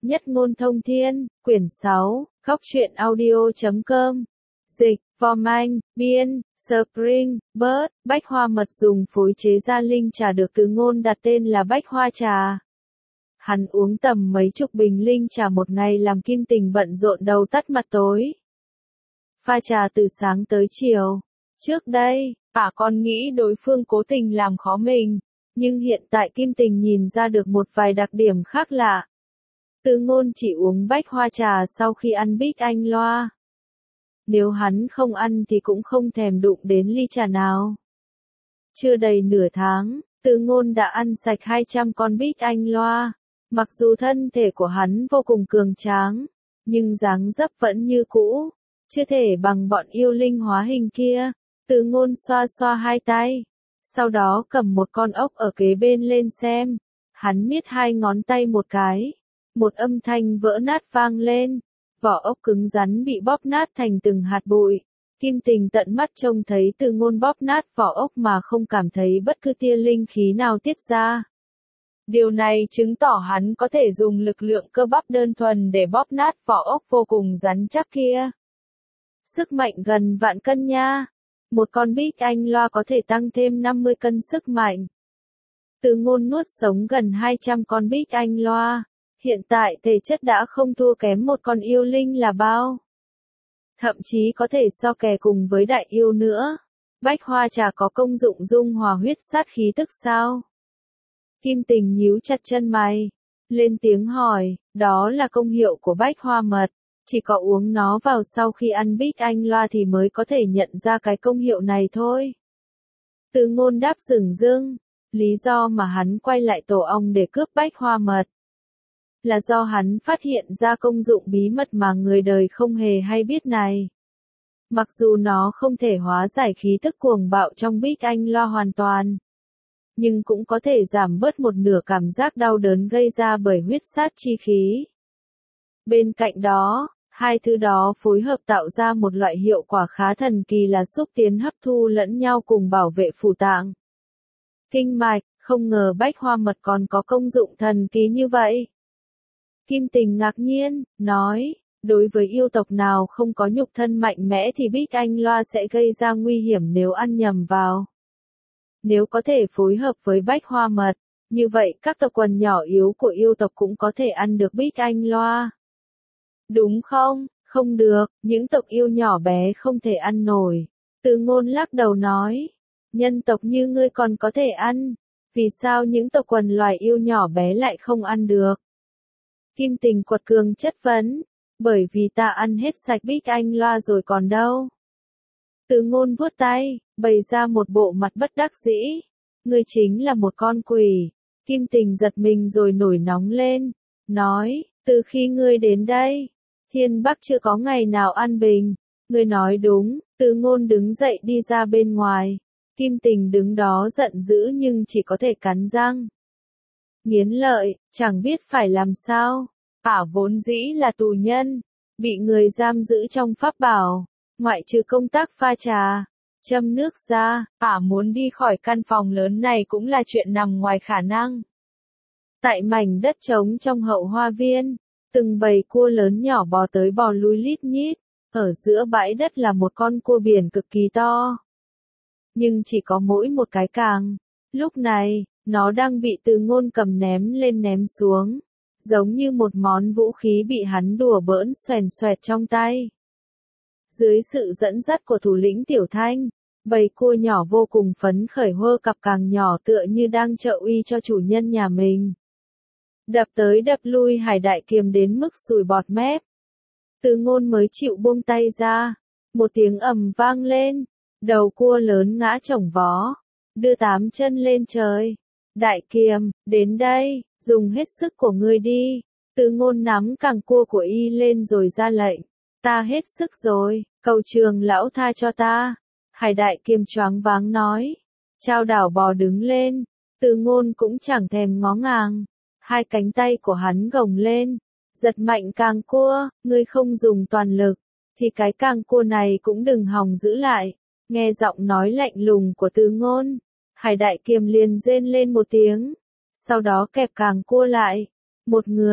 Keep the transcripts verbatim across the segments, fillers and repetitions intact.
Nhất ngôn thông thiên, quyển sáu, góc truyện audio chấm com. Dịch, Vom Anh, biên, Spring, Bird, bách hoa mật dùng phối chế ra linh trà được Từ Ngôn đặt tên là bách hoa trà. Hắn uống tầm mấy chục bình linh trà một ngày làm Kim Tình bận rộn đầu tắt mặt tối. Pha trà từ sáng tới chiều. Trước đây, ả còn nghĩ đối phương cố tình làm khó mình, nhưng hiện tại Kim Tình nhìn ra được một vài đặc điểm khác lạ. Từ Ngôn chỉ uống bách hoa trà sau khi ăn Big Anh loa. Nếu hắn không ăn thì cũng không thèm đụng đến ly trà nào. Chưa đầy nửa tháng, Từ Ngôn đã ăn sạch hai trăm con Big Anh loa. Mặc dù thân thể của hắn vô cùng cường tráng, nhưng dáng dấp vẫn như cũ, chưa thể bằng bọn yêu linh hóa hình kia. Từ Ngôn xoa xoa hai tay, sau đó cầm một con ốc ở kế bên lên xem. Hắn miết hai ngón tay một cái, một âm thanh vỡ nát vang lên, vỏ ốc cứng rắn bị bóp nát thành từng hạt bụi. Kim Tình tận mắt trông thấy Từ Ngôn bóp nát vỏ ốc mà không cảm thấy bất cứ tia linh khí nào tiết ra. Điều này chứng tỏ hắn có thể dùng lực lượng cơ bắp đơn thuần để bóp nát vỏ ốc vô cùng rắn chắc kia. Sức mạnh gần vạn cân nha. Một con Big Anh loa có thể tăng thêm năm mươi cân sức mạnh. Từ Ngôn nuốt sống gần hai trăm con Big Anh loa. Hiện tại thể chất đã không thua kém một con yêu linh là bao. Thậm chí có thể so kè cùng với đại yêu nữa. Bách hoa trà có công dụng dung hòa huyết sát khí tức sao? Kim Tình nhíu chặt chân mày, lên tiếng hỏi, đó là công hiệu của bách hoa mật, chỉ có uống nó vào sau khi ăn Big Anh loa thì mới có thể nhận ra cái công hiệu này thôi. Từ Ngôn đáp dửng dưng, lý do mà hắn quay lại tổ ong để cướp bách hoa mật là do hắn phát hiện ra công dụng bí mật mà người đời không hề hay biết này. Mặc dù nó không thể hóa giải khí tức cuồng bạo trong Big Anh loa hoàn toàn, nhưng cũng có thể giảm bớt một nửa cảm giác đau đớn gây ra bởi huyết sát chi khí. Bên cạnh đó, hai thứ đó phối hợp tạo ra một loại hiệu quả khá thần kỳ là xúc tiến hấp thu lẫn nhau cùng bảo vệ phủ tạng, kinh mạch. Không ngờ bách hoa mật còn có công dụng thần kỳ như vậy. Kim Tình ngạc nhiên, nói, đối với yêu tộc nào không có nhục thân mạnh mẽ thì Big Anh loa sẽ gây ra nguy hiểm nếu ăn nhầm vào. Nếu có thể phối hợp với bách hoa mật, như vậy các tộc quần nhỏ yếu của yêu tộc cũng có thể ăn được Big Anh loa. Đúng không? Không được, những tộc yêu nhỏ bé không thể ăn nổi. Từ Ngôn lắc đầu nói, nhân tộc như ngươi còn có thể ăn, vì sao những tộc quần loài yêu nhỏ bé lại không ăn được? Kim Tình quật cường chất vấn, bởi vì ta ăn hết sạch Big Anh loa rồi còn đâu. Từ Ngôn vuốt tay, bày ra một bộ mặt bất đắc dĩ. Ngươi chính là một con quỷ. Kim Tình giật mình rồi nổi nóng lên, nói, từ khi ngươi đến đây, Thiên Bắc chưa có ngày nào an bình. Ngươi nói đúng. Từ Ngôn đứng dậy đi ra bên ngoài. Kim Tình đứng đó giận dữ nhưng chỉ có thể cắn răng nghiến lợi, chẳng biết phải làm sao. Ả vốn dĩ là tù nhân, bị người giam giữ trong pháp bảo, ngoại trừ công tác pha trà, châm nước ra, ả muốn đi khỏi căn phòng lớn này cũng là chuyện nằm ngoài khả năng. Tại mảnh đất trống trong hậu hoa viên, từng bầy cua lớn nhỏ bò tới bò lui lít nhít, ở giữa bãi đất là một con cua biển cực kỳ to. Nhưng chỉ có mỗi một cái càng. Lúc này, nó đang bị Từ Ngôn cầm ném lên ném xuống, giống như một món vũ khí bị hắn đùa bỡn xoèn xoẹt trong tay. Dưới sự dẫn dắt của thủ lĩnh Tiểu Thanh, bầy cua nhỏ vô cùng phấn khởi hơ cặp càng nhỏ tựa như đang trợ uy cho chủ nhân nhà mình. Đập tới đập lui Hải Đại Kiềm đến mức sùi bọt mép. Từ Ngôn mới chịu buông tay ra, một tiếng ầm vang lên, đầu cua lớn ngã chổng vó, đưa tám chân lên trời. Đại Kiềm, đến đây, dùng hết sức của ngươi đi. Từ Ngôn nắm càng cua của y lên rồi ra lệnh, ta hết sức rồi, cầu Trường lão tha cho ta. Hải Đại Kiềm choáng váng nói, Trao đảo bò đứng lên. Từ Ngôn cũng chẳng thèm ngó ngàng, hai cánh tay của hắn gồng lên, giật mạnh càng cua. Ngươi không dùng toàn lực, thì cái càng cua này cũng đừng hòng giữ lại. Nghe giọng nói lạnh lùng của Từ Ngôn, Hải Đại Kiềm liền rên lên một tiếng, sau đó kẹp càng cua lại. Một người,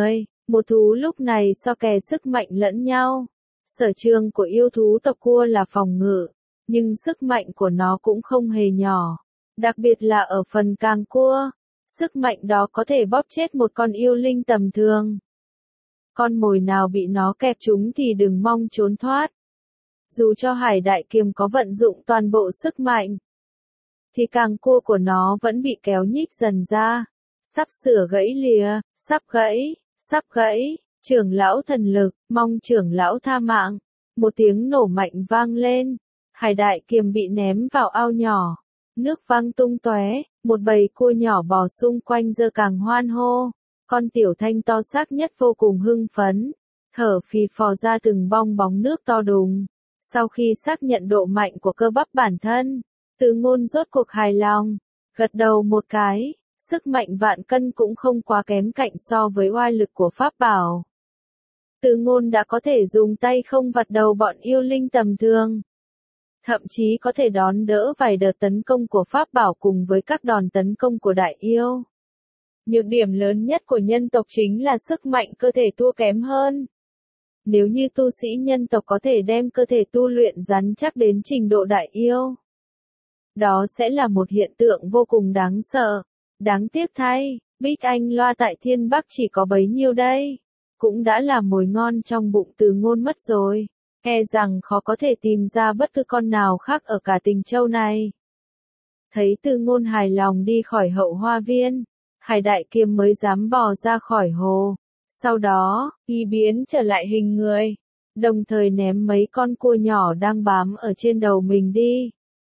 Một thú lúc này so kè sức mạnh lẫn nhau. Sở trường của yêu thú tộc cua là phòng ngự, nhưng sức mạnh của nó cũng không hề nhỏ. Đặc biệt là ở phần càng cua, sức mạnh đó có thể bóp chết một con yêu linh tầm thường. Con mồi nào bị nó kẹp trúng thì đừng mong trốn thoát. Dù cho hải đại kiềm có vận dụng toàn bộ sức mạnh, thì càng cua của nó vẫn bị kéo nhích dần ra. Sắp sửa gãy lìa, sắp gãy, sắp gãy, trưởng lão thần lực, mong trưởng lão tha mạng. Một tiếng nổ mạnh vang lên, hải đại kiềm bị ném vào ao nhỏ. Nước văng tung tóe, một bầy cua nhỏ bò xung quanh giơ càng hoan hô. Con tiểu thanh to xác nhất vô cùng hưng phấn, thở phì phò ra từng bong bóng nước to đùng. Sau khi xác nhận độ mạnh của cơ bắp bản thân, Từ Ngôn rốt cuộc hài lòng, gật đầu một cái, sức mạnh vạn cân cũng không quá kém cạnh so với oai lực của pháp bảo. Từ Ngôn đã có thể dùng tay không vặt đầu bọn yêu linh tầm thường. Thậm chí có thể đón đỡ vài đợt tấn công của pháp bảo cùng với các đòn tấn công của đại yêu. Nhược điểm lớn nhất của nhân tộc chính là sức mạnh cơ thể thua kém hơn. Nếu như tu sĩ nhân tộc có thể đem cơ thể tu luyện rắn chắc đến trình độ đại yêu, đó sẽ là một hiện tượng vô cùng đáng sợ. Đáng tiếc thay, Bích Anh Loa tại Thiên Bắc chỉ có bấy nhiêu đây, cũng đã là mồi ngon trong bụng Từ Ngôn mất rồi, e rằng khó có thể tìm ra bất cứ con nào khác ở cả Tình Châu này. Thấy Từ Ngôn hài lòng đi khỏi hậu hoa viên, hải đại kiềm mới dám bò ra khỏi hồ. Sau đó, y biến trở lại hình người, đồng thời ném mấy con cua nhỏ đang bám ở trên đầu mình đi.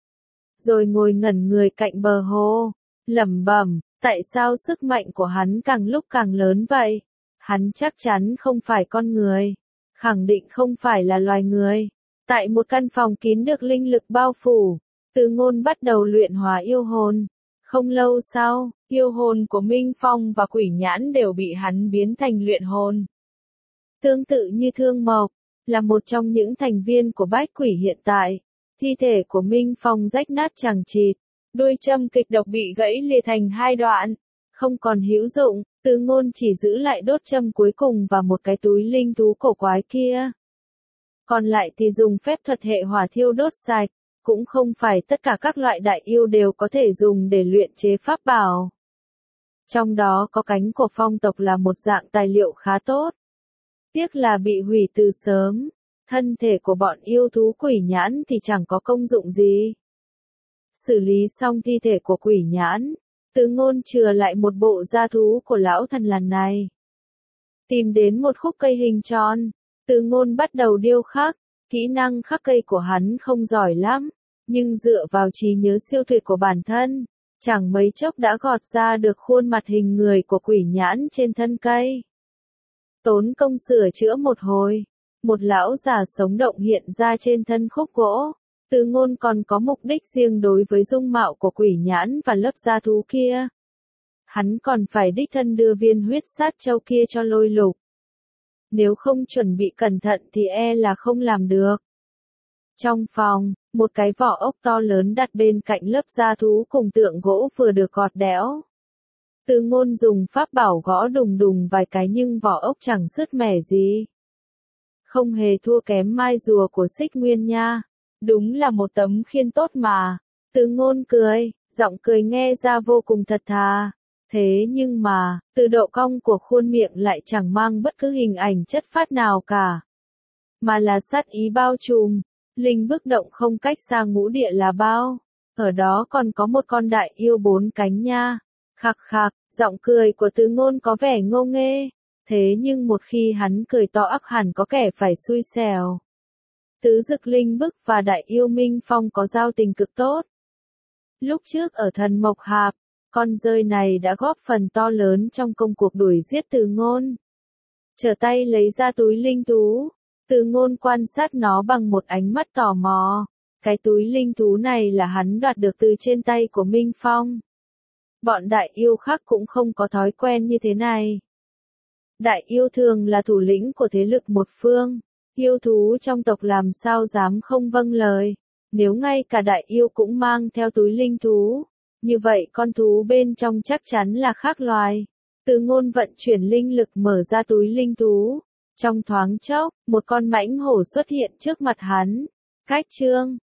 Rồi ngồi ngẩn người cạnh bờ hồ, lẩm bẩm, tại sao sức mạnh của hắn càng lúc càng lớn vậy? Hắn chắc chắn không phải con người, khẳng định không phải là loài người. Tại một căn phòng kín được linh lực bao phủ, Từ Ngôn bắt đầu luyện hóa yêu hồn. Không lâu sau, yêu hồn của Minh Phong và Quỷ Nhãn đều bị hắn biến thành luyện hồn. Tương tự như Thương Mộc, là một trong những thành viên của Bách Quỷ hiện tại, thi thể của Minh Phong rách nát chằng chịt, đuôi châm kịch độc bị gãy lìa thành hai đoạn, không còn hữu dụng. Từ Ngôn chỉ giữ lại đốt châm cuối cùng và một cái túi linh thú cổ quái kia. Còn lại thì dùng phép thuật hệ hỏa thiêu đốt sạch. Cũng không phải tất cả các loại đại yêu đều có thể dùng để luyện chế pháp bảo. Trong đó có cánh của phong tộc là một dạng tài liệu khá tốt. Tiếc là bị hủy từ sớm. Thân thể của bọn yêu thú Quỷ Nhãn thì chẳng có công dụng gì. Xử lý xong thi thể của Quỷ Nhãn, Từ Ngôn chừa lại một bộ da thú của lão thần lần này. Tìm đến một khúc cây hình tròn, Từ Ngôn bắt đầu điêu khắc. Kỹ năng khắc cây của hắn không giỏi lắm, nhưng dựa vào trí nhớ siêu tuyệt của bản thân, chẳng mấy chốc đã gọt ra được khuôn mặt hình người của Quỷ Nhãn trên thân cây. Tốn công sửa chữa một hồi, một lão già sống động hiện ra trên thân khúc gỗ. Từ Ngôn còn có mục đích riêng đối với dung mạo của Quỷ Nhãn và lớp da thú kia. Hắn còn phải đích thân đưa viên huyết sát châu kia cho Lôi Lục. Nếu không chuẩn bị cẩn thận thì e là không làm được. Trong phòng, một cái vỏ ốc to lớn đặt bên cạnh lớp da thú cùng tượng gỗ vừa được gọt đẽo. Từ Ngôn dùng pháp bảo gõ đùng đùng vài cái nhưng vỏ ốc chẳng sứt mẻ gì. Không hề thua kém mai rùa của Xích Nguyên nha. Đúng là một tấm khiên tốt mà. Từ Ngôn cười, giọng cười nghe ra vô cùng thật thà. Thế nhưng mà, từ độ cong của khuôn miệng lại chẳng mang bất cứ hình ảnh chất phát nào cả. Mà là sát ý bao trùm, linh bức động không cách xa ngũ địa là bao. Ở đó còn có một con đại yêu bốn cánh nha. Khạc khạc, giọng cười của Từ Ngôn có vẻ ngô nghê. Thế nhưng một khi hắn cười to ắt hẳn có kẻ phải xui xẻo. Tứ Dực Linh Bức và đại yêu Minh Phong có giao tình cực tốt. Lúc trước ở Thần Mộc Hạp, con rơi này đã góp phần to lớn trong công cuộc đuổi giết Từ Ngôn. Trở tay lấy ra túi linh thú, Từ Ngôn quan sát nó bằng một ánh mắt tò mò. Cái túi linh thú này là hắn đoạt được từ trên tay của Minh Phong. Bọn đại yêu khác cũng không có thói quen như thế này. Đại yêu thường là thủ lĩnh của thế lực một phương, yêu thú trong tộc làm sao dám không vâng lời. Nếu ngay cả đại yêu cũng mang theo túi linh thú, như vậy con thú bên trong chắc chắn là khác loài. Từ ngôn vận chuyển linh lực mở ra túi linh thú. Trong thoáng chốc, một con mãnh hổ xuất hiện trước mặt hắn. Cách chương